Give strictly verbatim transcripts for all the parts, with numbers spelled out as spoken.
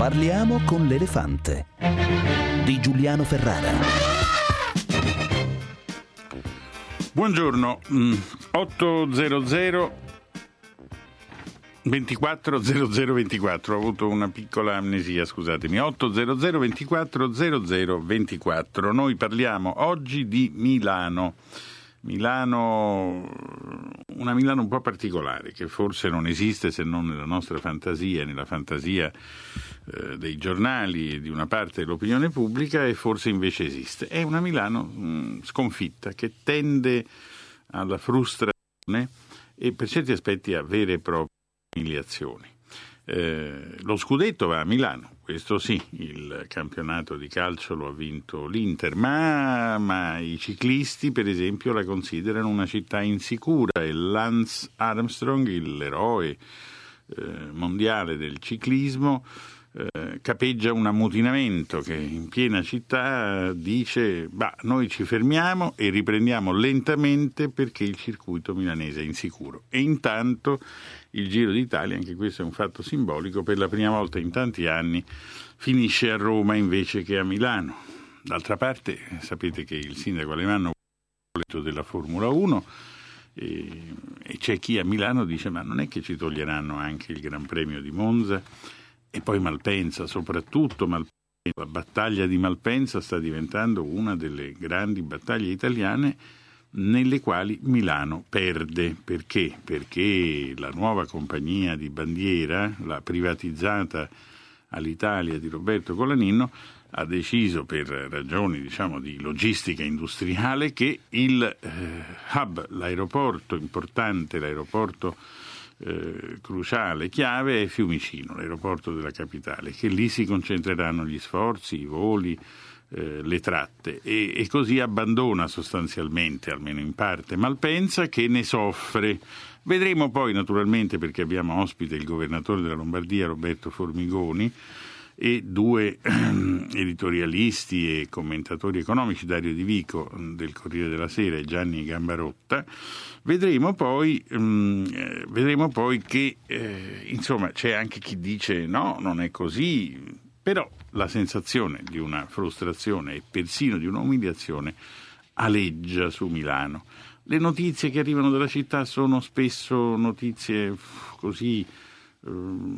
Parliamo con l'elefante di Giuliano Ferrara. Buongiorno, ottocento ventiquattro zero zero ventiquattro, ho avuto una piccola amnesia, scusatemi, ottocento ventiquattro zero zero ventiquattro. Noi parliamo oggi di Milano. Milano, una Milano un po' particolare, che forse non esiste se non nella nostra fantasia, nella fantasia eh, dei giornali e di una parte dell'opinione pubblica, e forse invece esiste. È una Milano mh, sconfitta, che tende alla frustrazione e per certi aspetti a vere e proprie umiliazioni. Eh, lo scudetto va a Milano, questo sì, il campionato di calcio lo ha vinto l'Inter, ma, ma i ciclisti per esempio la considerano una città insicura, e Lance Armstrong, l'eroe eh, mondiale del ciclismo, eh, capeggia un ammutinamento che in piena città dice: bah, noi ci fermiamo e riprendiamo lentamente perché il circuito milanese è insicuro. E intanto il Giro d'Italia, anche questo è un fatto simbolico, per la prima volta in tanti anni finisce a Roma invece che a Milano. D'altra parte sapete che il sindaco Alemanno è della Formula uno e, e c'è chi a Milano dice: ma non è che ci toglieranno anche il Gran Premio di Monza? E poi Malpensa, soprattutto Malpensa. La battaglia di Malpensa sta diventando una delle grandi battaglie italiane nelle quali Milano perde. Perché? Perché la nuova compagnia di bandiera, la privatizzata all'Italia di Roberto Colaninno, ha deciso, per ragioni diciamo di logistica industriale, che il eh, hub, l'aeroporto importante, l'aeroporto eh, cruciale, chiave, è Fiumicino, l'aeroporto della capitale, che lì si concentreranno gli sforzi, i voli, Eh, le tratte, e, e così abbandona sostanzialmente, almeno in parte, Malpensa, che ne soffre. Vedremo poi naturalmente, perché abbiamo ospite il governatore della Lombardia Roberto Formigoni e due ehm, editorialisti e commentatori economici, Dario Di Vico del Corriere della Sera e Gianni Gambarotta. Vedremo poi, ehm, eh, vedremo poi che eh, insomma c'è anche chi dice no, non è così. Però la sensazione di una frustrazione e persino di un'umiliazione aleggia su Milano. Le notizie che arrivano dalla città sono spesso notizie così eh,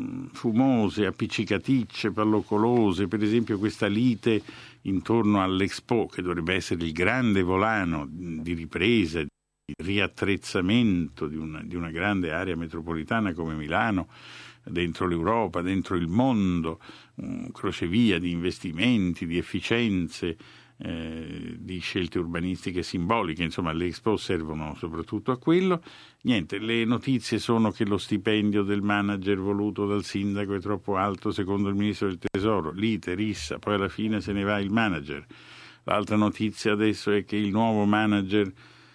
fumose, appiccicaticce, pallocolose. Per esempio questa lite intorno all'Expo, che dovrebbe essere il grande volano di ripresa, di riattrezzamento di una, di una grande area metropolitana come Milano, dentro l'Europa, dentro il mondo, un crocevia di investimenti, di efficienze, eh, di scelte urbanistiche simboliche. Insomma, le Expo servono soprattutto a quello. Niente, le notizie sono che lo stipendio del manager voluto dal sindaco è troppo alto secondo il ministro del Tesoro, lite, rissa, poi alla fine se ne va il manager. L'altra notizia adesso è che il nuovo manager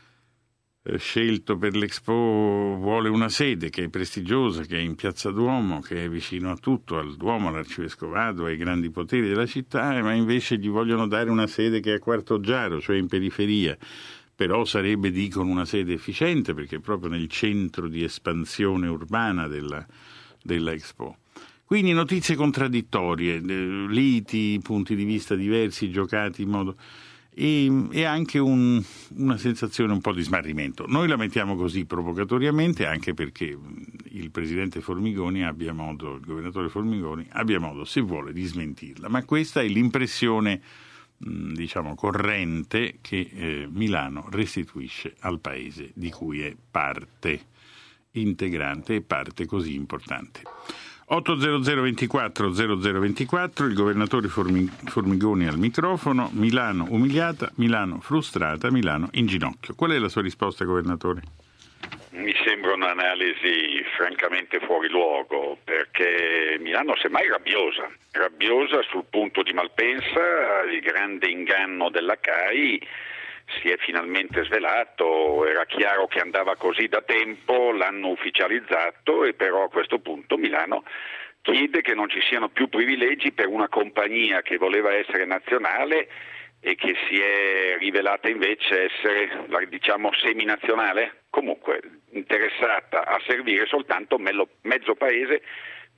scelto per l'Expo vuole una sede che è prestigiosa, che è in Piazza Duomo, che è vicino a tutto, al Duomo, all'Arcivescovado, ai grandi poteri della città, ma invece gli vogliono dare una sede che è a Quartoggiaro, cioè in periferia. Però sarebbe, dicono, una sede efficiente perché è proprio nel centro di espansione urbana della, della Expo. Quindi notizie contraddittorie, liti, punti di vista diversi, giocati in modo... E, e anche un, una sensazione un po' di smarrimento. Noi la mettiamo così provocatoriamente anche perché il presidente Formigoni abbia modo, il governatore Formigoni abbia modo, se vuole, di smentirla, ma questa è l'impressione mh, diciamo corrente che eh, Milano restituisce al paese di cui è parte integrante e parte così importante. ottocento ventiquattro zero zero ventiquattro, il governatore Formigoni al microfono. Milano umiliata, Milano frustrata, Milano in ginocchio. Qual è la sua risposta, governatore? Mi sembra un'analisi francamente fuori luogo, perché Milano semmai rabbiosa, rabbiosa sul punto di Malpensa, il grande inganno della C A I si è finalmente svelato, era chiaro che andava così da tempo, l'hanno ufficializzato e però a questo punto Milano chiede che non ci siano più privilegi per una compagnia che voleva essere nazionale e che si è rivelata invece essere, diciamo, seminazionale, comunque interessata a servire soltanto mezzo paese,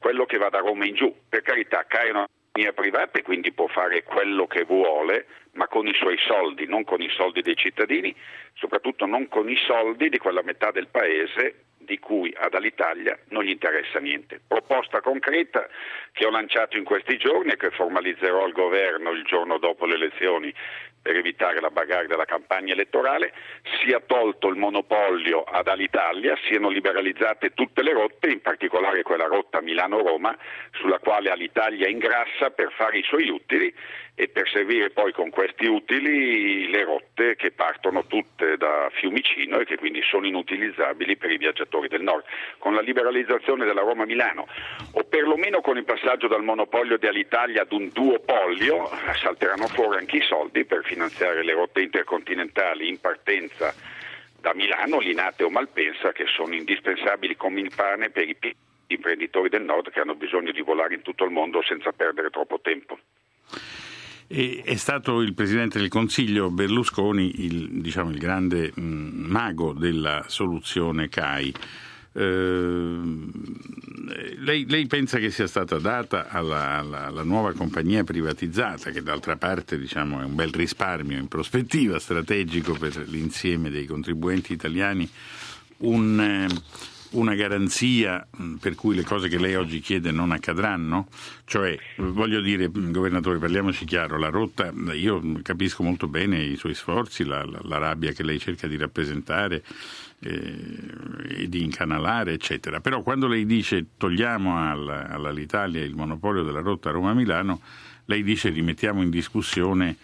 quello che va da Roma in giù. Per carità, CAI è una compagnia privata e quindi può fare quello che vuole, ma con i suoi soldi, non con i soldi dei cittadini, soprattutto non con i soldi di quella metà del paese di cui ad Alitalia non gli interessa niente. Proposta concreta che ho lanciato in questi giorni e che formalizzerò al governo il giorno dopo le elezioni per evitare la bagarre della campagna elettorale: sia tolto il monopolio ad Alitalia, siano liberalizzate tutte le rotte, in particolare quella rotta Milano-Roma, sulla quale Alitalia ingrassa per fare i suoi utili e per servire poi con questi utili le rotte che partono tutte da Fiumicino e che quindi sono inutilizzabili per i viaggiatori del nord. Con la liberalizzazione della Roma-Milano, o perlomeno con il passaggio dal monopolio di Alitalia ad un duopolio, salteranno fuori anche i soldi per finanziare le rotte intercontinentali in partenza da Milano, Linate o Malpensa, che sono indispensabili come il pane per i imprenditori del nord che hanno bisogno di volare in tutto il mondo senza perdere troppo tempo. E è stato il Presidente del Consiglio Berlusconi il, diciamo, il grande mh, mago della soluzione CAI. Eh, lei, lei pensa che sia stata data alla, alla, alla nuova compagnia privatizzata, che d'altra parte, diciamo, è un bel risparmio in prospettiva, strategico per l'insieme dei contribuenti italiani, un... Eh, una garanzia per cui le cose che lei oggi chiede non accadranno? Cioè, voglio dire, governatore, parliamoci chiaro, la rotta, io capisco molto bene i suoi sforzi, la, la, la rabbia che lei cerca di rappresentare eh, e di incanalare, eccetera, però quando lei dice togliamo alla, all'Alitalia il monopolio della rotta Roma-Milano, lei dice rimettiamo in discussione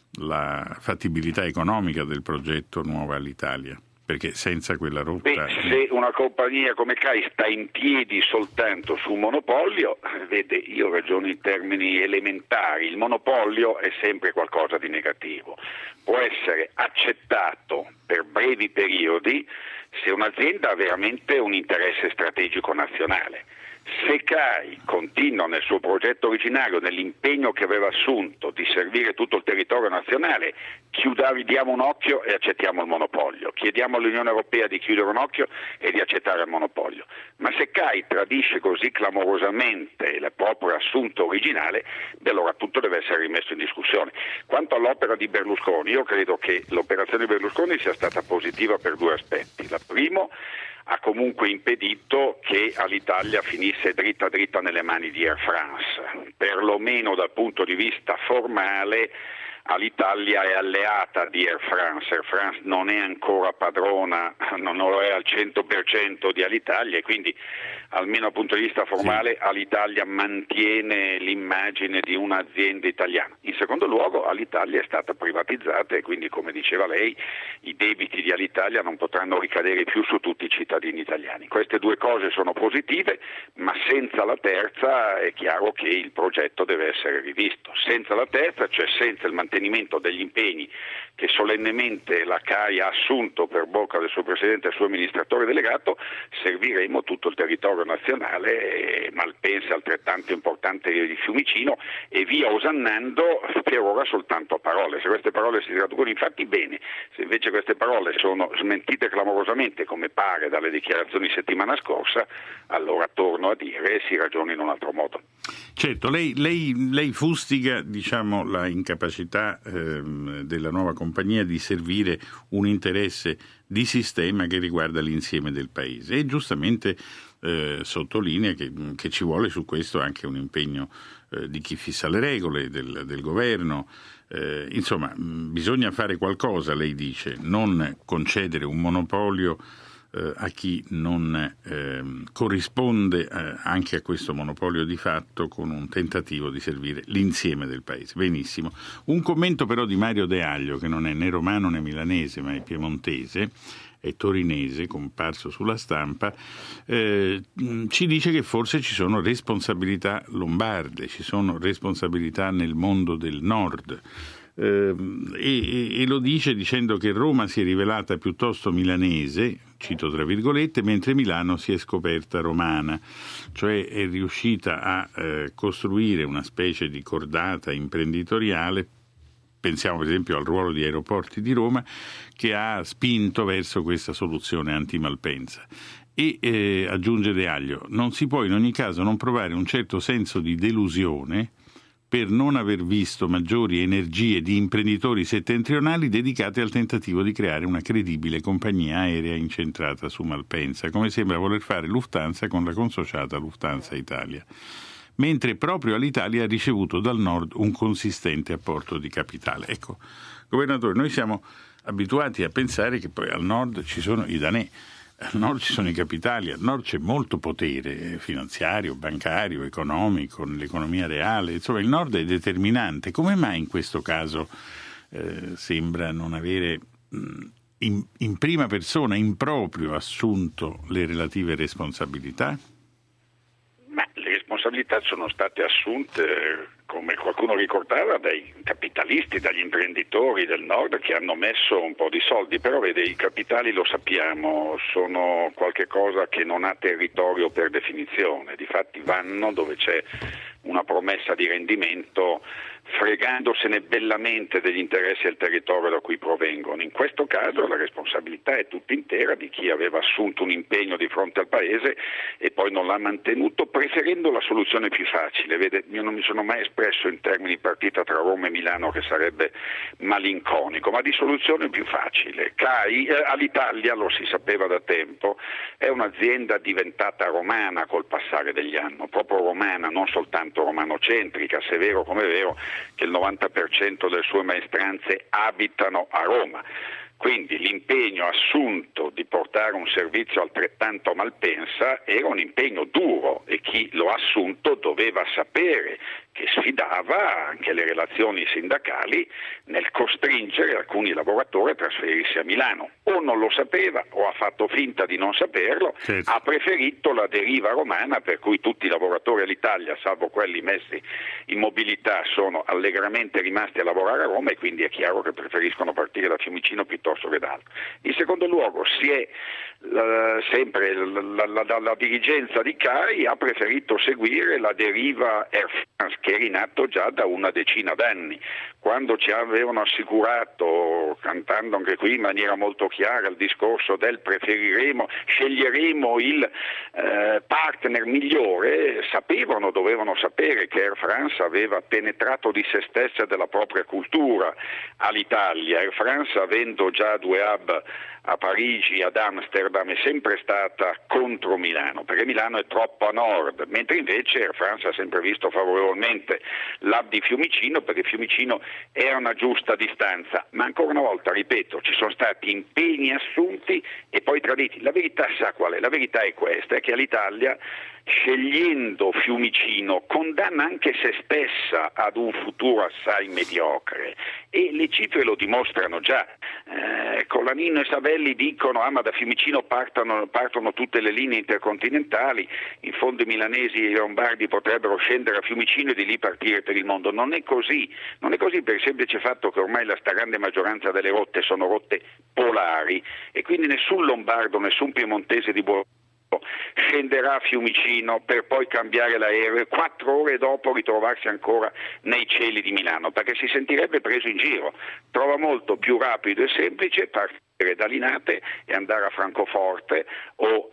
la fattibilità economica del progetto Nuova Alitalia. Perché senza quella rotta... Beh, se una compagnia come CAI sta in piedi soltanto su un monopolio, vede, io ragiono in termini elementari, il monopolio è sempre qualcosa di negativo, può essere accettato per brevi periodi se un'azienda ha veramente un interesse strategico nazionale. Se CAI continua nel suo progetto originario, nell'impegno che aveva assunto di servire tutto il territorio nazionale, chiudiamo un occhio e accettiamo il monopolio, chiediamo all'Unione Europea di chiudere un occhio e di accettare il monopolio. Ma se CAI tradisce così clamorosamente il proprio assunto originale, beh, allora tutto deve essere rimesso in discussione. Quanto all'opera di Berlusconi, io credo che l'operazione di Berlusconi sia stata positiva per due aspetti. La primo, ha comunque impedito che Alitalia finisse dritta dritta nelle mani di Air France, perlomeno dal punto di vista formale. Alitalia è alleata di Air France, Air France non è ancora padrona, non lo è al cento per cento di Alitalia e quindi almeno dal punto di vista formale sì. Alitalia mantiene l'immagine di un'azienda italiana. In secondo luogo Alitalia è stata privatizzata e quindi, come diceva lei, i debiti di Alitalia non potranno ricadere più su tutti i cittadini italiani. Queste due cose sono positive, ma senza la terza è chiaro che il progetto deve essere rivisto. Senza la terza, cioè senza il mantenimento degli impegni che solennemente la CAI ha assunto per bocca del suo presidente e del suo amministratore delegato, serviremo tutto il territorio nazionale, Malpensa altrettanto importante di Fiumicino e via osannando, per ora soltanto a parole. Se queste parole si traducono in fatti, bene, se invece queste parole sono smentite clamorosamente come pare dalle dichiarazioni settimana scorsa, allora torno a dire si ragiona in un altro modo. Certo, lei, lei, lei fustiga, diciamo, la incapacità ehm, della nuova compagnia di servire un interesse di sistema che riguarda l'insieme del paese e giustamente eh, sottolinea che, che ci vuole su questo anche un impegno eh, di chi fissa le regole, del, del governo. Eh, insomma, mh, bisogna fare qualcosa, lei dice, non concedere un monopolio a chi non eh, corrisponde eh, anche a questo monopolio di fatto con un tentativo di servire l'insieme del paese. Benissimo. Un commento però di Mario De Aglio, che non è né romano né milanese ma è piemontese, è torinese, comparso sulla Stampa, eh, ci dice che forse ci sono responsabilità lombarde, ci sono responsabilità nel mondo del nord. Eh, e, e lo dice dicendo che Roma si è rivelata piuttosto milanese, cito tra virgolette, mentre Milano si è scoperta romana, cioè è riuscita a eh, costruire una specie di cordata imprenditoriale. Pensiamo per esempio al ruolo di Aeroporti di Roma, che ha spinto verso questa soluzione anti-Malpensa. E eh, aggiunge De Aglio, non si può in ogni caso non provare un certo senso di delusione per non aver visto maggiori energie di imprenditori settentrionali dedicate al tentativo di creare una credibile compagnia aerea incentrata su Malpensa, come sembra voler fare Lufthansa con la consociata Lufthansa Italia, mentre proprio all'Italia ha ricevuto dal nord un consistente apporto di capitale. Ecco, governatore, noi siamo abituati a pensare che poi al nord ci sono i danè, al nord ci sono i capitali, al nord c'è molto potere finanziario, bancario, economico, nell'economia reale, insomma il nord è determinante. Come mai in questo caso eh, sembra non avere mh, in, in prima persona, in proprio, assunto le relative responsabilità? Ma le responsabilità sono state assunte, come qualcuno ricordava, dai capitalisti, dagli imprenditori del nord che hanno messo un po' di soldi, però vede, i capitali, lo sappiamo, sono qualche cosa che non ha territorio per definizione, difatti vanno dove c'è una promessa di rendimento, fregandosene bellamente degli interessi del territorio da cui provengono. In questo caso la responsabilità è tutta intera di chi aveva assunto un impegno di fronte al paese e poi non l'ha mantenuto, preferendo la soluzione più facile. Vede, io non mi sono mai espresso in termini di partita tra Roma e Milano, che sarebbe malinconico, ma di soluzione più facile. C A I eh, all'Italia, lo si sapeva da tempo, è un'azienda diventata romana col passare degli anni, proprio romana, non soltanto romanocentrica, se è vero come è vero che il novanta per cento delle sue maestranze abitano a Roma. Quindi l'impegno assunto di portare un servizio altrettanto a Malpensa era un impegno duro e chi lo ha assunto doveva sapere che sfidava anche le relazioni sindacali nel costringere alcuni lavoratori a trasferirsi a Milano. O non lo sapeva o ha fatto finta di non saperlo, sì. Ha preferito la deriva romana per cui tutti i lavoratori all'Italia, salvo quelli messi in mobilità, sono allegramente rimasti a lavorare a Roma e quindi è chiaro che preferiscono partire da Fiumicino piuttosto che da altro. In secondo luogo si è la, sempre la, la, la, la dirigenza di C A I ha preferito seguire la deriva Air France, che era in atto già da una decina d'anni, quando ci avevano assicurato, cantando anche qui in maniera molto chiara, il discorso del preferiremo, sceglieremo il eh, partner migliore, sapevano, dovevano sapere che Air France aveva penetrato di se stessa e della propria cultura all'Italia. Air France, avendo già due hub a Parigi, ad Amsterdam, è sempre stata contro Milano, perché Milano è troppo a nord, mentre invece Air France ha sempre visto favorevolmente l'hub di Fiumicino, perché Fiumicino è a una giusta distanza. Ma ancora una volta, ripeto, ci sono stati impegni assunti e poi traditi. La verità sa qual è? La verità è questa, è che all'Italia, scegliendo Fiumicino, condanna anche se stessa ad un futuro assai mediocre, e le cifre lo dimostrano già. Eh, Collanino e Savelli dicono ah ma da Fiumicino partono, partono tutte le linee intercontinentali, in fondo i milanesi e i lombardi potrebbero scendere a Fiumicino e di lì partire per il mondo. Non è così, non è così per il semplice fatto che ormai la stragrande maggioranza delle rotte sono rotte polari e quindi nessun lombardo, nessun piemontese di buon scenderà a Fiumicino per poi cambiare l'aereo e quattro ore dopo ritrovarsi ancora nei cieli di Milano, perché si sentirebbe preso in giro. Trova molto più rapido e semplice partire da Linate e andare a Francoforte o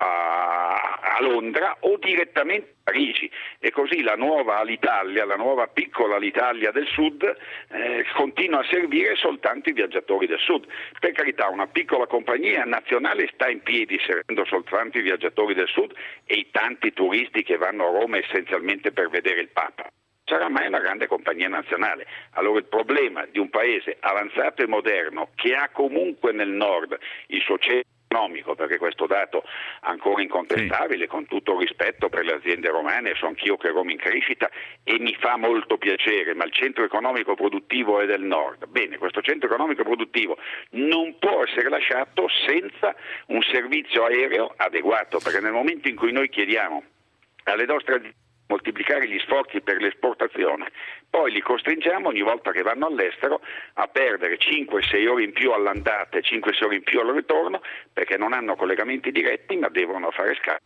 a, a Londra o direttamente a Parigi, e così la nuova Alitalia, la nuova piccola Alitalia del Sud eh, continua a servire soltanto i viaggiatori del Sud. Per carità, una piccola compagnia nazionale sta in piedi servendo soltanto i viaggiatori del Sud e i tanti turisti che vanno a Roma essenzialmente per vedere il Papa. Sarà mai una grande compagnia nazionale. Allora il problema di un paese avanzato e moderno che ha comunque nel nord il suo centro economico, perché questo dato ancora incontestabile, sì. Con tutto il rispetto per le aziende romane, so anch'io che Roma è in crescita e mi fa molto piacere, ma il centro economico produttivo è del nord. Bene, questo centro economico produttivo non può essere lasciato senza un servizio aereo adeguato, perché nel momento in cui noi chiediamo alle nostre aziende moltiplicare gli sforzi per l'esportazione, poi li costringiamo ogni volta che vanno all'estero a perdere cinque sei ore in più all'andata e cinque sei ore in più al ritorno, perché non hanno collegamenti diretti ma devono fare scalo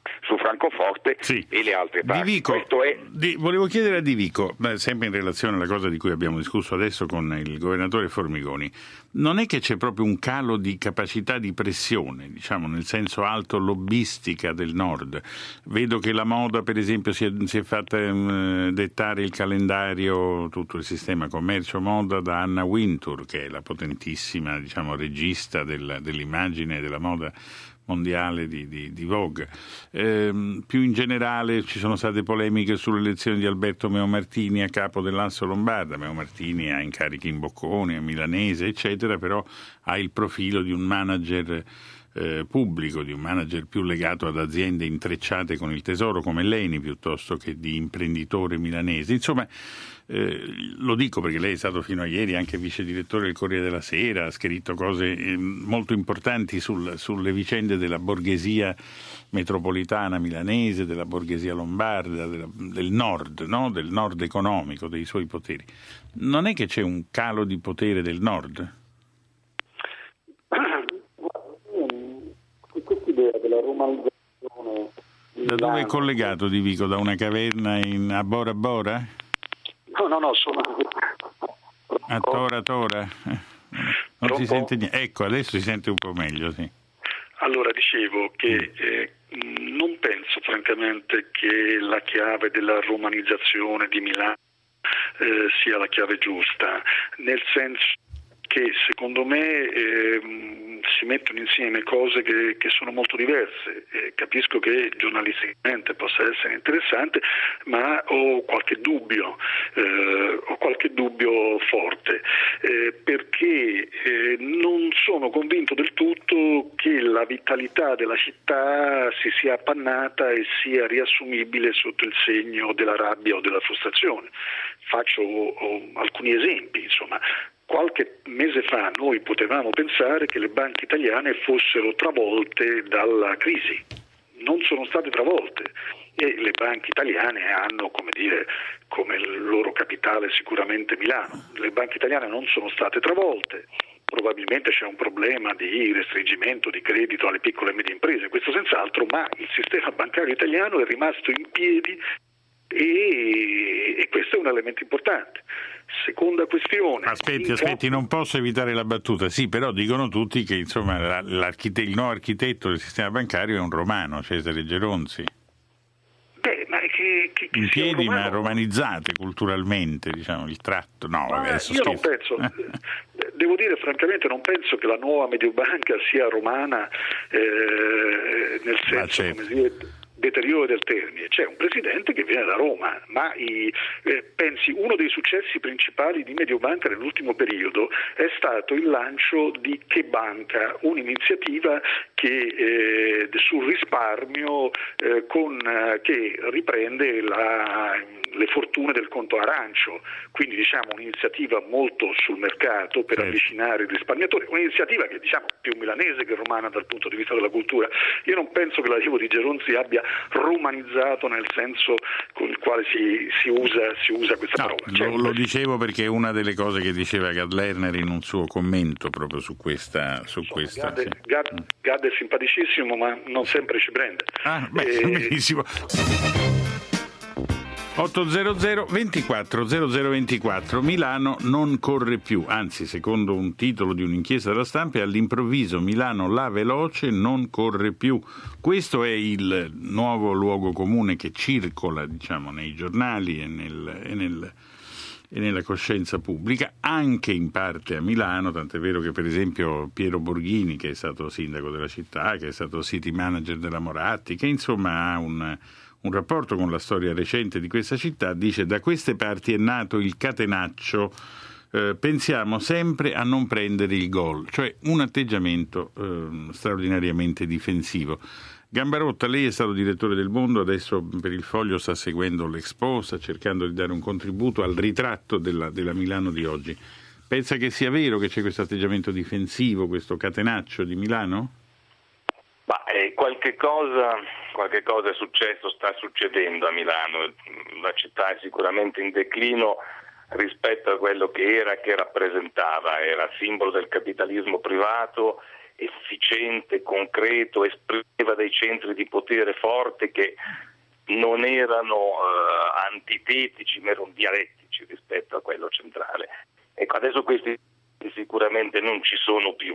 su Francoforte sì. e le altre parti. Di Vico, Questo è... di, volevo chiedere a Di Vico, beh, sempre in relazione alla cosa di cui abbiamo discusso adesso con il governatore Formigoni, non è che c'è proprio un calo di capacità di pressione, diciamo nel senso alto lobbistica del Nord? Vedo che la moda, per esempio, si è, si è fatta um, dettare il calendario, tutto il sistema commercio moda da Anna Wintour, che è la potentissima, diciamo, regista del, dell'immagine e della moda mondiale di, di, di Vogue. Eh, più in generale ci sono state polemiche sulle elezioni di Alberto Meo Martini a capo dell'Anso Lombarda. Meo Martini ha incarichi in Bocconi, a Milanese, eccetera, però ha il profilo di un manager eh, pubblico, di un manager più legato ad aziende intrecciate con il tesoro come l'Eni piuttosto che di imprenditore milanese. Insomma, Eh, lo dico perché lei è stato fino a ieri anche vice direttore del Corriere della Sera, ha scritto cose eh, molto importanti sul, sulle vicende della borghesia metropolitana milanese, della borghesia lombarda, della, del nord, no? Del nord economico, dei suoi poteri. Non è che c'è un calo di potere del nord? Questa idea della romanizzazione. Da dove è collegato Di Vico? Da una caverna in, a Bora Bora? No, no, no, sono... A Tora Tora? Non Pronto? Si sente niente. Ecco, adesso si sente un po' meglio, sì. Allora, dicevo che eh, non penso francamente che la chiave della romanizzazione di Milano eh, sia la chiave giusta, nel senso che secondo me eh, si mettono insieme cose che, che sono molto diverse. Eh, capisco che giornalisticamente possa essere interessante, ma ho qualche dubbio, eh, ho qualche dubbio forte, eh, perché eh, non sono convinto del tutto che la vitalità della città si sia appannata e sia riassumibile sotto il segno della rabbia o della frustrazione. Faccio oh, alcuni esempi, insomma. Qualche mese fa noi potevamo pensare che le banche italiane fossero travolte dalla crisi. Non sono state travolte e le banche italiane hanno, come dire, come il loro capitale sicuramente Milano. Le banche italiane non sono state travolte. Probabilmente c'è un problema di restringimento di credito alle piccole e medie imprese, questo senz'altro, ma il sistema bancario italiano è rimasto in piedi e, e questo è un elemento importante. Seconda questione. Aspetti, aspetti, non posso evitare la battuta. Sì, però dicono tutti che insomma l'archite- il nuovo architetto del sistema bancario è un romano, Cesare Geronzi. Beh, ma che, che, che in piedi, romano, ma romanizzate culturalmente, diciamo, il tratto. No, ma adesso io scherzo. non penso. Devo dire francamente non penso che la nuova Mediobanca sia romana eh, nel senso, come si dice, deteriore del termine. C'è un presidente che viene da Roma, ma i, eh, pensi uno dei successi principali di Mediobanca nell'ultimo periodo è stato il lancio di Che Banca, un'iniziativa che eh, sul risparmio eh, con, eh, che riprende la, le fortune del conto arancio, quindi diciamo un'iniziativa molto sul mercato per certo. avvicinare il risparmiatore, un'iniziativa che diciamo più milanese che romana dal punto di vista della cultura. Io non penso che l'arrivo di Geronzi abbia romanizzato nel senso con il quale si, si, usa, si usa questa no, parola. Cioè, lo, lo dicevo perché è una delle cose che diceva Gad Lerner in un suo commento proprio su questa. Su so, questa Gad, sì. Gad, Gad è simpaticissimo, ma non sempre ci prende. Ah, beh, e... benissimo. ottocento ventiquattro zero zero ventiquattro Milano non corre più, anzi secondo un titolo di un'inchiesta della Stampa all'improvviso Milano la veloce non corre più. Questo è il nuovo luogo comune che circola, diciamo, nei giornali e, nel, e, nel, e nella coscienza pubblica, anche in parte a Milano, tant'è vero che per esempio Piero Borghini, che è stato sindaco della città, che è stato city manager della Moratti, che insomma ha un Un rapporto con la storia recente di questa città, dice: da queste parti è nato il catenaccio, eh, pensiamo sempre a non prendere il gol, cioè un atteggiamento eh, straordinariamente difensivo. Gambarotta, lei è stato direttore del Mondo, adesso per il Foglio sta seguendo l'Expo, sta cercando di dare un contributo al ritratto della, della Milano di oggi. Pensa che sia vero che c'è questo atteggiamento difensivo, questo catenaccio di Milano? Ma eh, qualche cosa, qualche cosa è successo, sta succedendo a Milano. La città è sicuramente in declino rispetto a quello che era, che rappresentava, era simbolo del capitalismo privato efficiente, concreto, esprimeva dei centri di potere forte che non erano uh, antitetici, ma erano dialettici rispetto a quello centrale. Ecco, adesso questi sicuramente non ci sono più.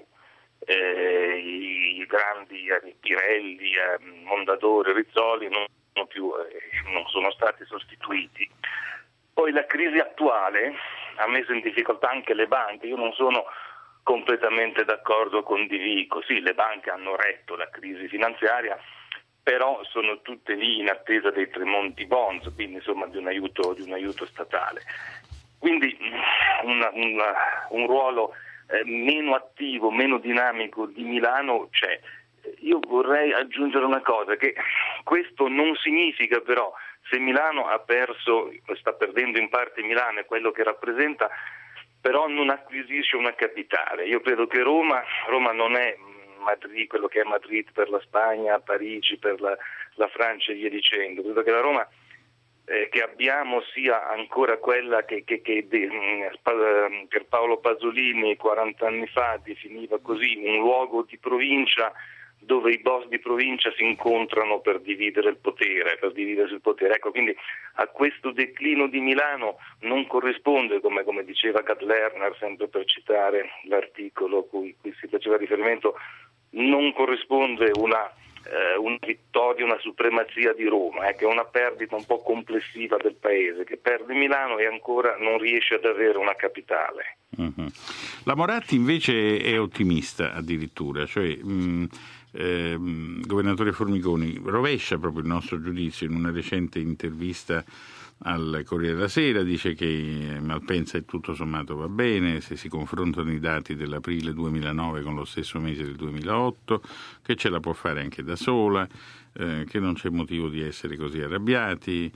Eh, i, i grandi eh, Pirelli, eh, Mondadori, Rizzoli non sono più, eh, non sono stati sostituiti. Poi la crisi attuale ha messo in difficoltà anche le banche. Io non sono completamente d'accordo con Di Vico. Sì, le banche hanno retto la crisi finanziaria, però sono tutte lì in attesa dei Tremonti Bonds, quindi insomma di un aiuto, di un aiuto statale. Quindi una, una, un ruolo eh, meno attivo, meno dinamico di Milano c'è. Io vorrei aggiungere una cosa, che questo non significa però, se Milano ha perso, sta perdendo in parte Milano e quello che rappresenta, però non acquisisce una capitale. Io credo che Roma, Roma non è Madrid, quello che è Madrid per la Spagna, Parigi per la, la Francia e via dicendo. Credo che la Roma eh, che abbiamo sia ancora quella che, che, che de, mh, per Paolo Pasolini quaranta anni fa definiva così, un luogo di provincia dove i boss di provincia si incontrano per dividere il potere, per dividersi il potere. Ecco, quindi a questo declino di Milano non corrisponde, come, come diceva Gad Lerner, sempre per citare l'articolo cui, cui si faceva riferimento, non corrisponde una, eh, una vittoria, una supremazia di Roma, eh, che è una perdita un po' complessiva del paese, che perde Milano e ancora non riesce ad avere una capitale. Mm-hmm. La Moratti invece è ottimista addirittura, cioè mh, eh, governatore Formigoni rovescia proprio il nostro giudizio in una recente intervista al Corriere della Sera, dice che Malpensa tutto sommato va bene se si confrontano i dati dell'aprile duemilanove con lo stesso mese del duemilaotto, che ce la può fare anche da sola, eh, che non c'è motivo di essere così arrabbiati,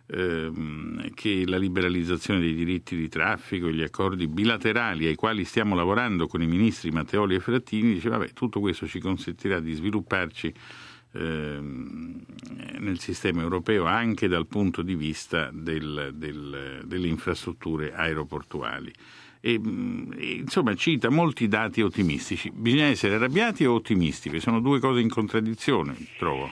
ehm, che la liberalizzazione dei diritti di traffico, gli accordi bilaterali ai quali stiamo lavorando con i ministri Matteoli e Frattini, dice vabbè, tutto questo ci consentirà di svilupparci nel sistema europeo anche dal punto di vista del, del, delle infrastrutture aeroportuali e, e insomma cita molti dati ottimistici. Bisogna essere arrabbiati o ottimisti? Perché sono due cose in contraddizione, trovo.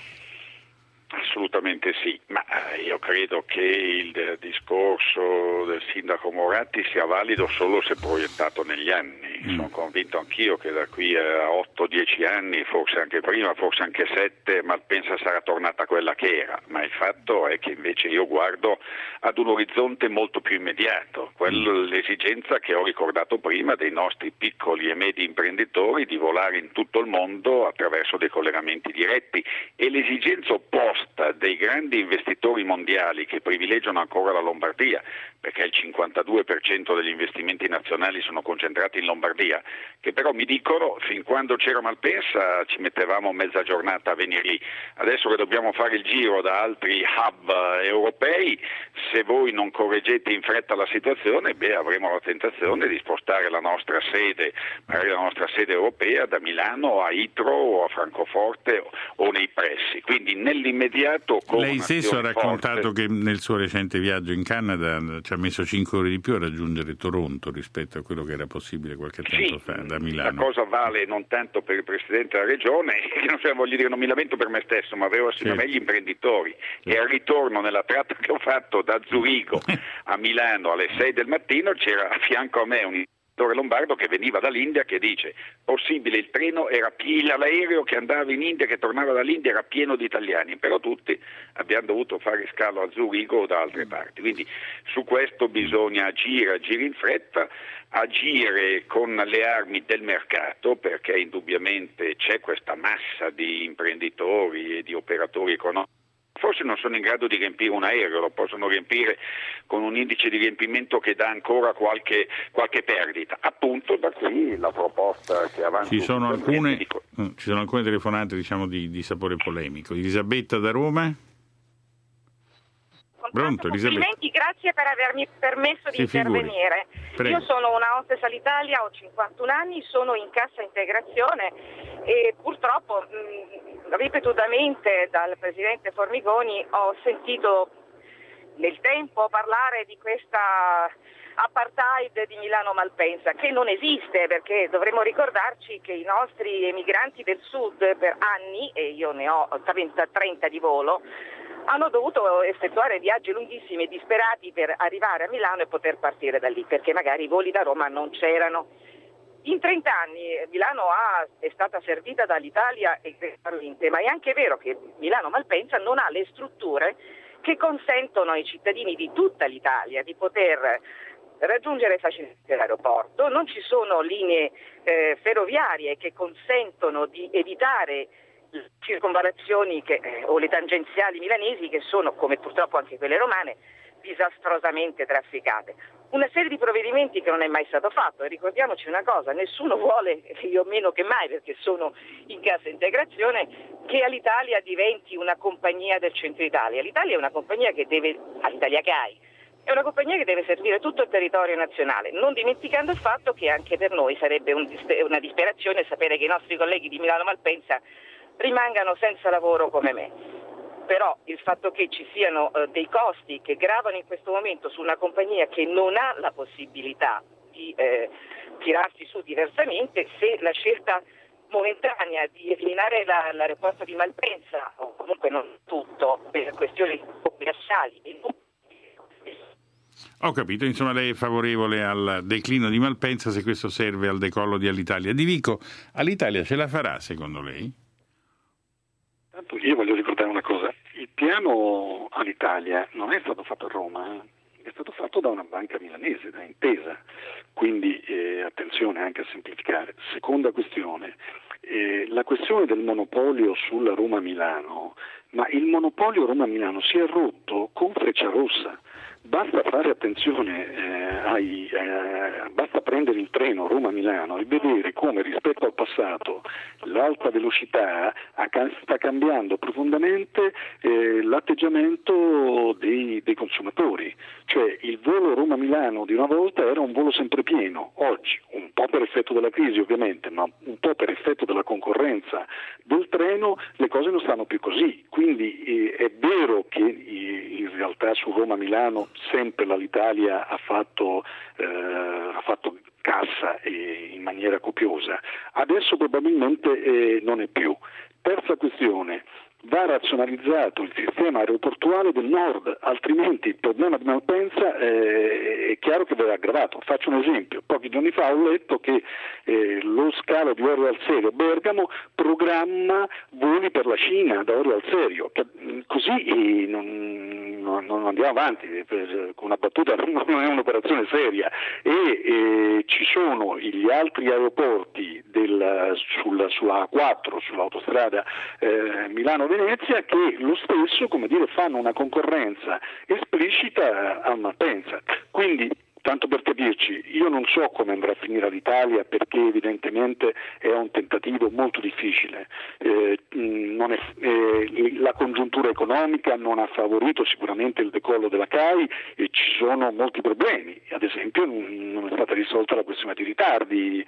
Assolutamente sì, ma io credo che il discorso del sindaco Moratti sia valido solo se proiettato negli anni. Mm. Sono convinto anch'io che da qui a otto dieci anni, forse anche prima, forse anche sette, Malpensa sarà tornata quella che era, ma il fatto è che invece io guardo ad un orizzonte molto più immediato, quello, l'esigenza che ho ricordato prima dei nostri piccoli e medi imprenditori di volare in tutto il mondo attraverso dei collegamenti diretti e l'esigenza opposta dei grandi investitori mondiali che privilegiano ancora la Lombardia, perché il cinquantadue per cento degli investimenti nazionali sono concentrati in Lombardia, che però mi dicono fin quando c'era Malpensa ci mettevamo mezza giornata a venire lì, adesso che dobbiamo fare il giro da altri hub europei, se voi non correggete in fretta la situazione, beh, avremo la tentazione di spostare la nostra sede, magari la nostra sede europea da Milano a Itro o a Francoforte o, o nei pressi, quindi nell'immediato. Lei stesso ha raccontato forte. Che nel suo recente viaggio in Canada ci ha messo cinque ore di più a raggiungere Toronto rispetto a quello che era possibile qualche tempo sì, fa da Milano. La cosa vale non tanto per il Presidente della Regione, che non so, voglio dire, non mi lamento per me stesso, ma avevo assieme certo. a me gli imprenditori certo. e al ritorno nella tratta che ho fatto da Zurigo a Milano alle sei del mattino c'era a fianco a me un lombardo che veniva dall'India che dice possibile il treno era pieno, l'aereo che andava in India che tornava dall'India era pieno di italiani, però tutti abbiamo dovuto fare scalo a Zurigo o da altre parti, quindi su questo bisogna agire, agire in fretta, agire con le armi del mercato, perché indubbiamente c'è questa massa di imprenditori e di operatori economici forse non sono in grado di riempire un aereo, lo possono riempire con un indice di riempimento che dà ancora qualche, qualche perdita. Appunto da qui la proposta che avanti. Ci sono alcune, di... ci sono alcune telefonate diciamo di, di sapore polemico. Elisabetta da Roma? Pronto, complimenti, grazie per avermi permesso di si intervenire. Prego. Io sono una hostess all'Italia, ho cinquantuno anni, sono in cassa integrazione e purtroppo mh, ripetutamente dal Presidente Formigoni ho sentito nel tempo parlare di questa apartheid di Milano Malpensa, che non esiste, perché dovremmo ricordarci che i nostri emigranti del sud per anni, e io ne ho trenta, trenta di volo, hanno dovuto effettuare viaggi lunghissimi e disperati per arrivare a Milano e poter partire da lì, perché magari i voli da Roma non c'erano. In trenta anni Milano ha, è stata servita dall'Italia e ma è anche vero che Milano Malpensa non ha le strutture che consentono ai cittadini di tutta l'Italia di poter raggiungere facilmente l'aeroporto, non ci sono linee eh, ferroviarie che consentono di evitare le circonvallazioni che, eh, o le tangenziali milanesi, che sono, come purtroppo anche quelle romane, disastrosamente trafficate. Una serie di provvedimenti che non è mai stato fatto, e ricordiamoci una cosa, nessuno vuole, io meno che mai perché sono in cassa integrazione, che Alitalia diventi una compagnia del centro Italia. L'Italia è una compagnia che deve, Alitalia Cai, è una compagnia che deve servire tutto il territorio nazionale, non dimenticando il fatto che anche per noi sarebbe un, una disperazione sapere che i nostri colleghi di Milano Malpensa rimangano senza lavoro come me. Però il fatto che ci siano eh, dei costi che gravano in questo momento su una compagnia che non ha la possibilità di eh, tirarsi su diversamente, se la scelta momentanea di eliminare la, l'aeroporto di Malpensa, o comunque non tutto, per questioni commerciali e non... Ho capito, insomma lei è favorevole al declino di Malpensa se questo serve al decollo di Alitalia. Di Vico, Alitalia ce la farà secondo lei? Tanto io voglio ricordare una cosa, il piano Alitalia non è stato fatto a Roma, è stato fatto da una banca milanese, da Intesa, quindi eh, attenzione anche a semplificare. Seconda questione, eh, la questione del monopolio sulla Roma-Milano, ma il monopolio Roma-Milano si è rotto con Frecciarossa. Basta fare attenzione, eh, ai, eh, basta prendere il treno Roma-Milano e vedere come rispetto al passato l'alta velocità ha, sta cambiando profondamente eh, l'atteggiamento dei, dei consumatori. Cioè il volo Roma-Milano di una volta era un volo sempre pieno, oggi un po' per effetto della crisi ovviamente, ma un po' per effetto della concorrenza del treno le cose non stanno più così. Quindi eh, è vero che eh, in realtà su Roma-Milano sempre l'Alitalia ha fatto, eh, ha fatto cassa eh, in maniera copiosa, adesso probabilmente eh, non è più. Terza questione, va razionalizzato il sistema aeroportuale del nord, altrimenti il problema di Malpensa eh, è chiaro che verrà aggravato. Faccio un esempio, pochi giorni fa ho letto che eh, lo scalo di Orio al Serio Bergamo programma voli per la Cina da Orio al Serio, che, così eh, non, non, non andiamo avanti, per, con una battuta non è un'operazione seria, e eh, ci sono gli altri aeroporti del, sulla, sulla A quattro, sull'autostrada eh, Milano-Venezia, che lo stesso, come dire, fanno una concorrenza esplicita a Malpensa. Quindi, tanto per capirci, io non so come andrà a finire l'Italia, perché evidentemente è un tentativo molto difficile. Eh, non è, eh, la congiuntura economica non ha favorito sicuramente il decollo della Cai e ci sono molti problemi. Ad esempio non è stata risolta la questione di ritardi,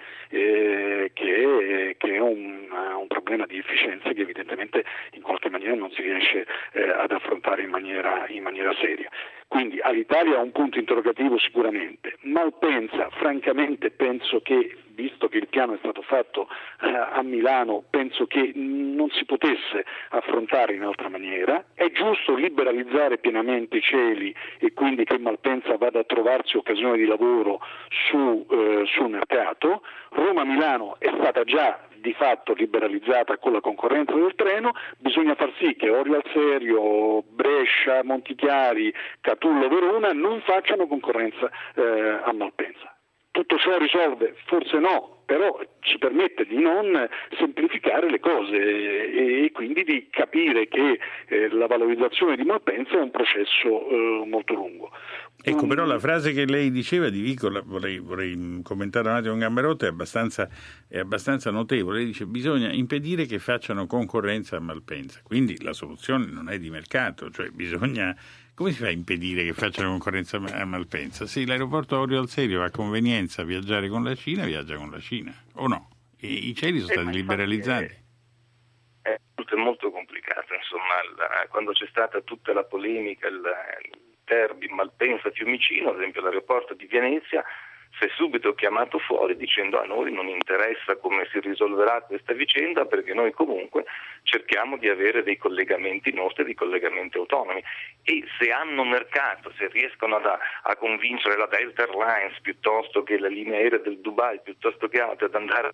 eh, che, che è un, un problema di efficienza che evidentemente in qualche maniera non si riesce eh, ad affrontare in maniera, in maniera seria. Quindi all'Italia ha un punto interrogativo sicuramente. Malpensa, francamente penso che, visto che il piano è stato fatto eh, a Milano, penso che non si potesse affrontare in altra maniera. È giusto liberalizzare pienamente i cieli e quindi che Malpensa vada a trovarsi occasione di lavoro su, eh, sul mercato. Roma-Milano è stata già di fatto liberalizzata con la concorrenza del treno, bisogna far sì che Orio al Serio, Brescia, Montichiari, Catullo, Verona non facciano concorrenza eh, a Malpensa. Tutto ciò risolve? Forse no, però ci permette di non semplificare le cose e, e quindi di capire che eh, la valorizzazione di Malpensa è un processo eh, molto lungo. Ecco, però la frase che lei diceva di Vico, vorrei, vorrei commentare un attimo con Gambarotta, è abbastanza, è abbastanza notevole. Lei dice bisogna impedire che facciano concorrenza a Malpensa, quindi la soluzione non è di mercato, cioè bisogna... Come si fa a impedire che facciano concorrenza a Malpensa? Se l'aeroporto Orio al Serio ha convenienza a viaggiare con la Cina, viaggia con la Cina, o no? E i cieli sono eh, stati liberalizzati. È, è tutto molto complicato, insomma, la, quando c'è stata tutta la polemica, il, Terbi, Malpensa, Fiumicino, ad esempio l'aeroporto di Venezia, si è subito chiamato fuori dicendo a noi non interessa come si risolverà questa vicenda, perché noi comunque cerchiamo di avere dei collegamenti nostri, dei collegamenti autonomi, e se hanno mercato, se riescono a, a convincere la Delta Airlines piuttosto che la linea aerea del Dubai, piuttosto che altre ad andare,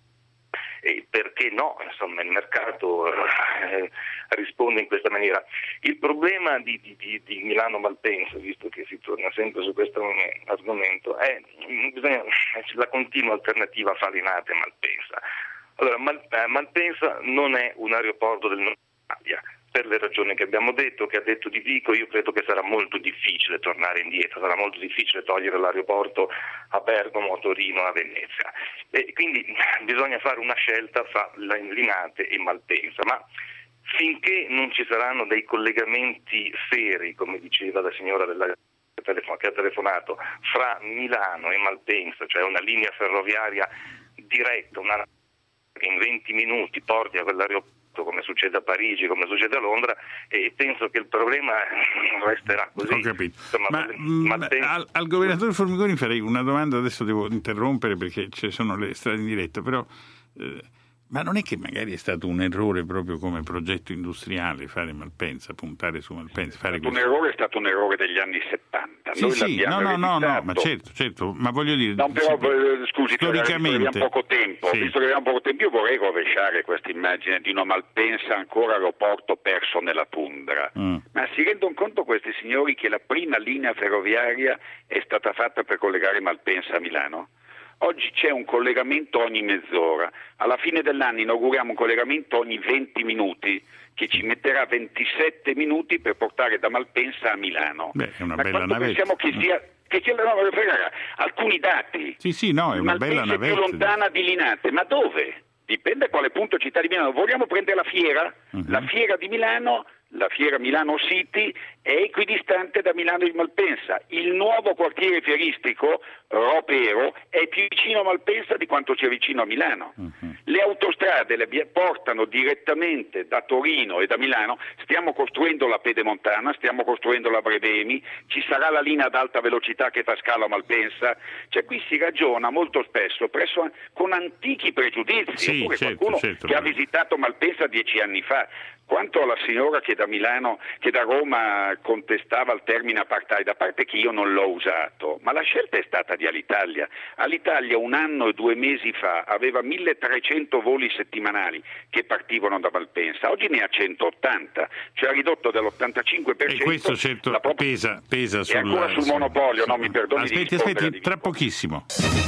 e perché no, insomma il mercato eh, risponde in questa maniera. Il problema di, di, di, di Milano-Malpensa, visto che si torna sempre su questo argomento, è bisogna, la continua alternativa Farinate-Malpensa. Allora, Mal, eh, Malpensa non è un aeroporto del Nord Italia, per le ragioni che abbiamo detto, che ha detto Di Vico. Io credo che sarà molto difficile tornare indietro, sarà molto difficile togliere l'aeroporto a Bergamo, a Torino, a Venezia, e quindi bisogna fare una scelta fra Linate e Malpensa, ma finché non ci saranno dei collegamenti seri, come diceva la signora della che ha telefonato, fra Milano e Malpensa, cioè una linea ferroviaria diretta, una che in venti minuti porti a quell'aeroporto, come succede a Parigi, come succede a Londra, e penso che il problema resterà così. Ho capito. Insomma, ma Malpensa... al, al governatore Formigoni farei una domanda, adesso devo interrompere perché ci sono le strade in diretta, però eh, ma non è che magari è stato un errore proprio come progetto industriale fare Malpensa, puntare su Malpensa? Fare un errore è stato un errore degli anni settanta. Sì, Noi sì, no, no, no, no, ma certo, certo, ma voglio dire... No, però, sì, scusi, storicamente... visto che abbiamo poco tempo, sì. visto che abbiamo poco tempo, io vorrei rovesciare questa immagine di una Malpensa ancora aeroporto perso nella tundra. Mm. Ma si rendono conto questi signori che la prima linea ferroviaria è stata fatta per collegare Malpensa a Milano? Oggi c'è un collegamento ogni mezz'ora, alla fine dell'anno inauguriamo un collegamento ogni venti minuti, che ci metterà ventisette minuti per portare da Malpensa a Milano. Beh, è una Ma bella navetta. Pensiamo che sia... che c'è la nuova ferrovia, alcuni dati. Sì, sì, no, è una Malpensa bella navetta. È più lontana di Linate, ma dove? Dipende da quale punto città di Milano. Vogliamo prendere la fiera? Uh-huh. La fiera di Milano, la fiera Milano City, è equidistante da Milano di Malpensa. Il nuovo quartiere fieristico, Ropero, è più vicino a Malpensa di quanto sia vicino a Milano. Uh-huh. Le autostrade le portano direttamente da Torino e da Milano. Stiamo costruendo la Pedemontana, stiamo costruendo la Brevemi, ci sarà la linea ad alta velocità che fa scalo a Malpensa. Cioè qui si ragiona molto spesso presso, con antichi pregiudizi, sì, oppure certo, qualcuno certo, che ma... ha visitato Malpensa dieci anni fa. Quanto alla signora che da Milano, che da Roma contestava il termine apartheid, a parte che io non l'ho usato, ma la scelta è stata di Alitalia. Alitalia un anno e due mesi fa aveva milletrecento voli settimanali che partivano da Malpensa, oggi ne ha centottanta, cioè ha ridotto dell'ottantacinque per cento. E questo certo propria... pesa, pesa sul... E ancora sul monopolio, no, mi perdoni. Aspetti, aspetti, tra pochissimo.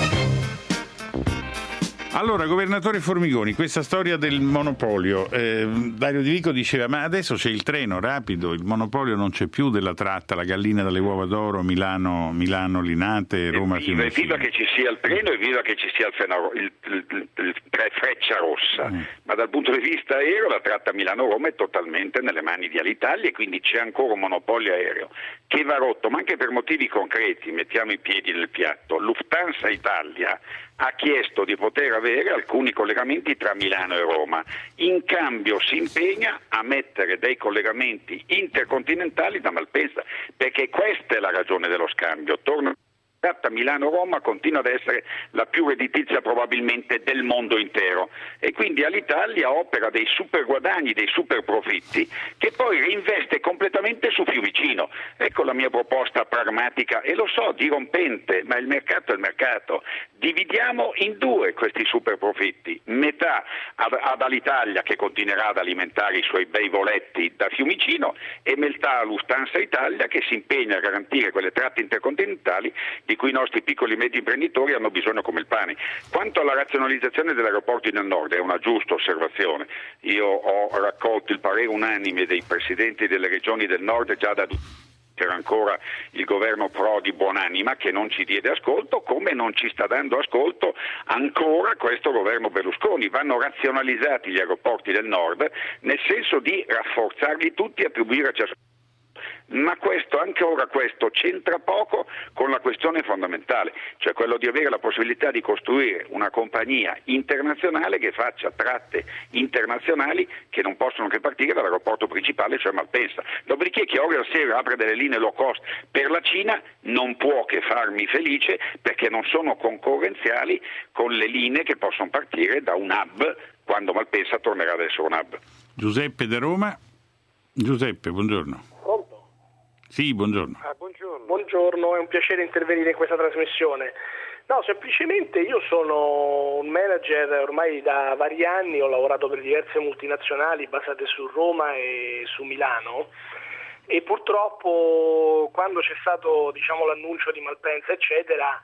Allora, governatore Formigoni, questa storia del monopolio, eh, Dario Di Vico diceva ma adesso c'è il treno rapido, il monopolio non c'è più della tratta, la gallina dalle uova d'oro, Milano, Milano Linate, Roma Fiumicino. Viva che ci sia il treno e viva che ci sia il, fenaro, il, il, il, il Freccia Rossa, mm. ma dal punto di vista aereo la tratta Milano-Roma è totalmente nelle mani di Alitalia e quindi c'è ancora un monopolio aereo che va rotto, ma anche per motivi concreti, mettiamo i piedi nel piatto. Lufthansa Italia ha chiesto di poter avere alcuni collegamenti tra Milano e Roma, in cambio si impegna a mettere dei collegamenti intercontinentali da Malpensa, perché questa è la ragione dello scambio. Torno tratta Milano-Roma continua ad essere la più redditizia probabilmente del mondo intero e quindi Alitalia opera dei super guadagni, dei super profitti che poi reinveste completamente su Fiumicino. Ecco la mia proposta pragmatica e lo so, dirompente, ma il mercato è il mercato. Dividiamo in due questi super profitti, metà ad, ad Alitalia che continuerà ad alimentare i suoi bei voletti da Fiumicino e metà a Lufthansa Italia che si impegna a garantire quelle tratte intercontinentali di cui i nostri piccoli e medi imprenditori hanno bisogno come il pane. Quanto alla razionalizzazione degli aeroporti nel nord, è una giusta osservazione. Io ho raccolto il parere unanime dei presidenti delle regioni del nord già da c'era ancora il governo Prodi buonanima che non ci diede ascolto, come non ci sta dando ascolto ancora questo governo Berlusconi. Vanno razionalizzati gli aeroporti del nord nel senso di rafforzarli tutti e attribuire a ciascuno ma questo, anche ora questo, c'entra poco con la questione fondamentale, cioè quello di avere la possibilità di costruire una compagnia internazionale che faccia tratte internazionali che non possono che partire dall'aeroporto principale, cioè Malpensa. Dopodiché chi ora sera apre delle linee low cost per la Cina non può che farmi felice, perché non sono concorrenziali con le linee che possono partire da un hub quando Malpensa tornerà ad essere un hub. Giuseppe da Roma. Giuseppe, buongiorno. Pronto? Sì, buongiorno. Ah, buongiorno. Buongiorno, è un piacere intervenire in questa trasmissione. No, semplicemente io sono un manager ormai da vari anni, ho lavorato per diverse multinazionali basate su Roma e su Milano, e purtroppo quando c'è stato, diciamo, l'annuncio di Malpensa eccetera,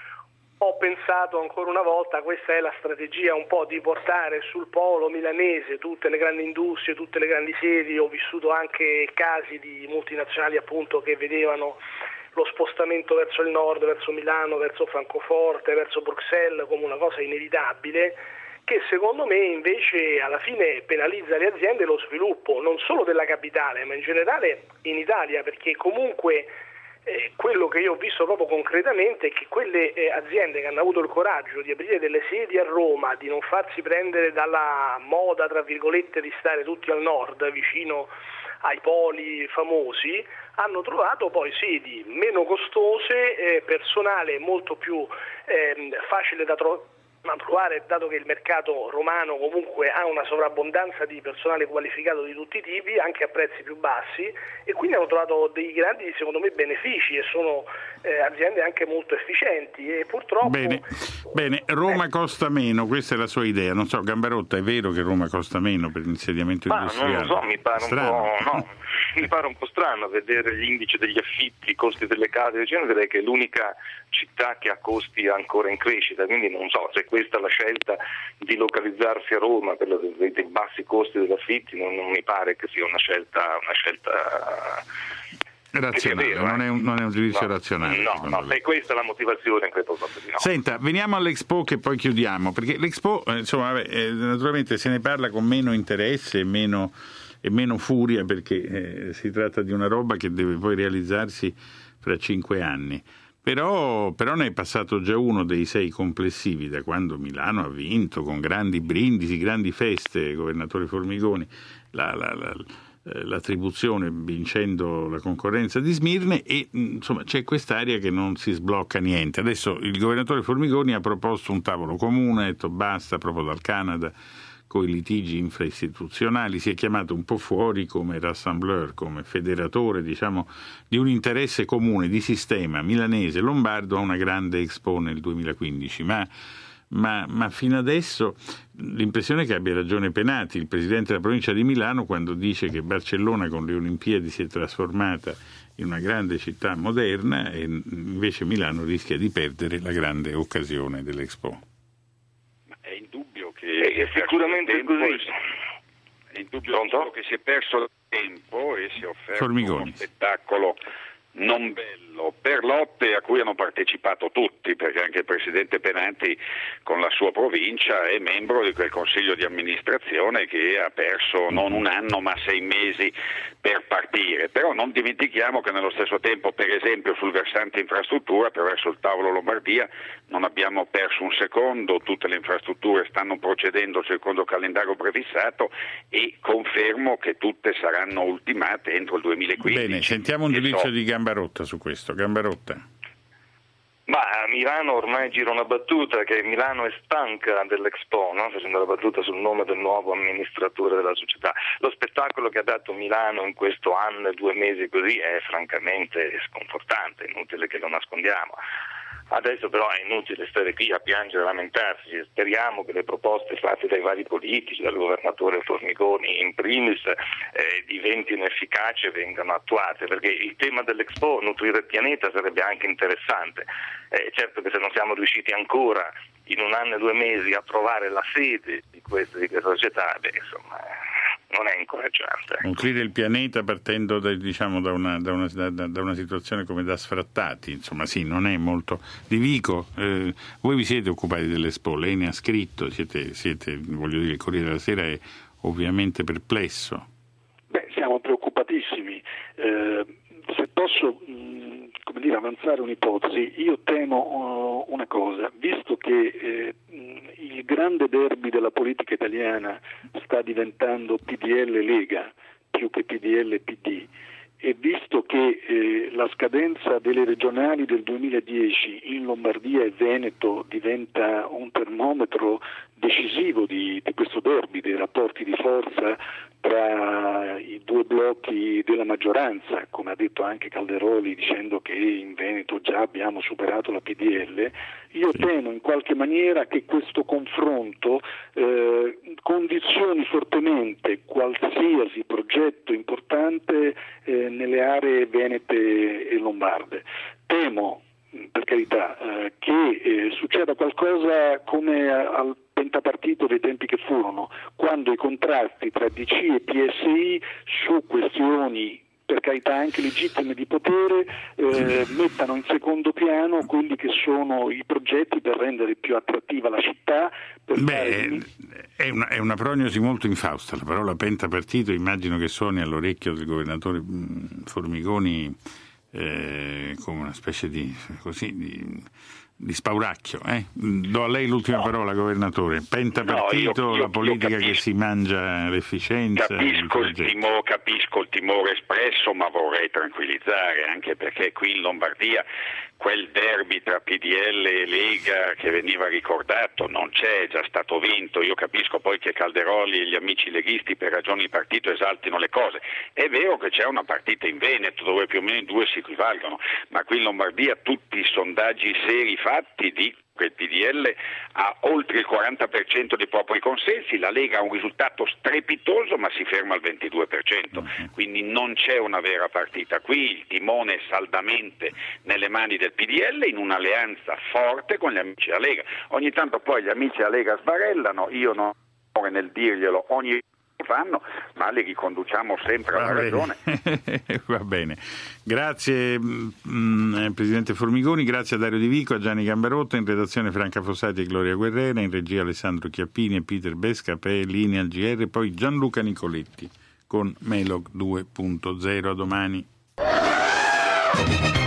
ho pensato ancora una volta, questa è la strategia un po' di portare sul polo milanese tutte le grandi industrie, tutte le grandi sedi. Ho vissuto anche casi di multinazionali appunto che vedevano lo spostamento verso il nord, verso Milano, verso Francoforte, verso Bruxelles come una cosa inevitabile, che secondo me invece alla fine penalizza le aziende e lo sviluppo non solo della capitale ma in generale in Italia, perché comunque Eh, quello che io ho visto proprio concretamente è che quelle eh, aziende che hanno avuto il coraggio di aprire delle sedi a Roma, di non farsi prendere dalla moda tra virgolette di stare tutti al nord vicino ai poli famosi, hanno trovato poi sedi meno costose, eh, personale molto più eh, facile da trovare, trovare, dato che il mercato romano comunque ha una sovrabbondanza di personale qualificato di tutti i tipi, anche a prezzi più bassi, e quindi hanno trovato dei grandi, secondo me, benefici, e sono eh, aziende anche molto efficienti. E purtroppo bene, bene. Roma eh. costa meno, questa è la sua idea. Non so, Gambarotta, è vero che Roma costa meno per l'insediamento Ma industriale? non lo so, mi pare strano. un po', no, mi pare un po' strano vedere gli indici degli affitti, i costi delle case, dicendo direi che è l'unica città che ha costi ancora in crescita, quindi non so se questa è la scelta di localizzarsi a Roma per dei, dei bassi costi degli affitti, non, non mi pare che sia una scelta una scelta razionale, vero, non, eh? è un, non è un giudizio no, proprio razionale. No, no, se questa è la motivazione credo proprio di no. Senta, veniamo all'Expo che poi chiudiamo, perché l'Expo, eh, insomma, vabbè, eh, naturalmente se ne parla con meno interesse e meno, e meno furia, perché eh, si tratta di una roba che deve poi realizzarsi fra cinque anni. Però, però ne è passato già uno dei sei complessivi, da quando Milano ha vinto con grandi brindisi, grandi feste, governatore Formigoni, la, la, la, l'attribuzione vincendo la concorrenza di Smirne, e insomma c'è quest'area che non si sblocca niente. Adesso il governatore Formigoni ha proposto un tavolo comune, ha detto basta proprio dal Canada con i litigi infraistituzionali, si è chiamato un po' fuori come rassembleur, come federatore, diciamo, di un interesse comune di sistema milanese lombardo a una grande Expo nel duemilaquindici, ma Ma, ma fino adesso l'impressione è che abbia ragione Penati, il presidente della provincia di Milano, quando dice che Barcellona con le Olimpiadi si è trasformata in una grande città moderna e invece Milano rischia di perdere la grande occasione dell'Expo. È indubbio che è sicuramente è così. È indubbio che si è perso tempo e si è offerto Formigoni. uno spettacolo non bello per lotte a cui hanno partecipato tutti, perché anche il presidente Penati con la sua provincia è membro di quel consiglio di amministrazione che ha perso non un anno ma sei mesi per partire. Però non dimentichiamo che nello stesso tempo, per esempio sul versante infrastruttura, attraverso il tavolo Lombardia non abbiamo perso un secondo, tutte le infrastrutture stanno procedendo secondo calendario prefissato e confermo che tutte saranno ultimate entro il duemilaquindici. Bene, sentiamo un giudizio di Gambarotta su questo. Gambarotta. Ma a Milano ormai gira una battuta che Milano è stanca dell'Expo, no? Facendo la battuta sul nome del nuovo amministratore della società. Lo spettacolo che ha dato Milano in questo anno e due mesi così è francamente sconfortante, inutile che lo nascondiamo. Adesso però è inutile stare qui a piangere e a lamentarsi, speriamo che le proposte fatte dai vari politici, dal governatore Formigoni in primis, eh, diventino efficaci e vengano attuate, perché il tema dell'Expo, nutrire il pianeta, sarebbe anche interessante. Eh, certo che se non siamo riusciti ancora in un anno e due mesi a trovare la sede di questa, di questa società, beh, insomma, non è incoraggiante. Nutrire il pianeta partendo da, diciamo, da, una, da, una, da, da una situazione come da sfrattati, insomma sì, non è molto. Di Vico, eh, voi vi siete occupati dell'Expo, lei ne ha scritto, siete, siete, voglio dire, il Corriere della Sera è ovviamente perplesso. Beh, siamo preoccupatissimi. Eh, posso mh, come dire, avanzare un'ipotesi, io temo uh, una cosa, visto che eh, il grande derby della politica italiana sta diventando P D L-Lega più che P D L-P D, e visto che eh, la scadenza delle regionali del duemiladieci in Lombardia e Veneto diventa un termometro decisivo di, di questo derby, dei rapporti di forza tra i due blocchi della maggioranza, come ha detto anche Calderoli dicendo che in Veneto già abbiamo superato la P D L, io temo in qualche maniera che questo confronto eh, condizioni fortemente qualsiasi progetto importante eh, nelle aree venete e lombarde. Temo, per carità, eh, che eh, succeda qualcosa come al pentapartito dei tempi che furono, quando i contrasti tra D C e P S I su questioni, per carità anche legittime di potere, eh, mettano in secondo piano quelli che sono i progetti per rendere più attrattiva la città. Per Beh, fare... è, una, è una prognosi molto infausta, la parola pentapartito immagino che suoni all'orecchio del governatore Formigoni eh, come una specie di, così, di, di spauracchio. Eh? Do a lei l'ultima no. parola, governatore. Pentapartito, no, io, io, la politica capisco, che si mangia l'efficienza. Capisco il, timore, capisco il timore espresso, ma vorrei tranquillizzare, anche perché qui in Lombardia quel derby tra P D L e Lega che veniva ricordato non c'è, è già stato vinto. Io capisco poi che Calderoli e gli amici leghisti per ragioni di partito esaltino le cose. È vero che c'è una partita in Veneto dove più o meno i due si equivalgono, ma qui in Lombardia tutti i sondaggi seri fatti dicono che il P D L ha oltre il quaranta per cento dei propri consensi, la Lega ha un risultato strepitoso ma si ferma al ventidue per cento, quindi non c'è una vera partita. Qui il timone è saldamente nelle mani del P D L in un'alleanza forte con gli amici della Lega. Ogni tanto poi gli amici della Lega sbarellano, io non ho nel dirglielo ogni fanno, ma li riconduciamo sempre alla ragione. Va bene, grazie mh, Presidente Formigoni, grazie a Dario Di Vico, a Gianni Gambarotta, in redazione Franca Fossati e Gloria Guerrera, in regia Alessandro Chiappini e Peter Besca, per linea al G R, poi Gianluca Nicoletti con Melog due punto zero. A domani.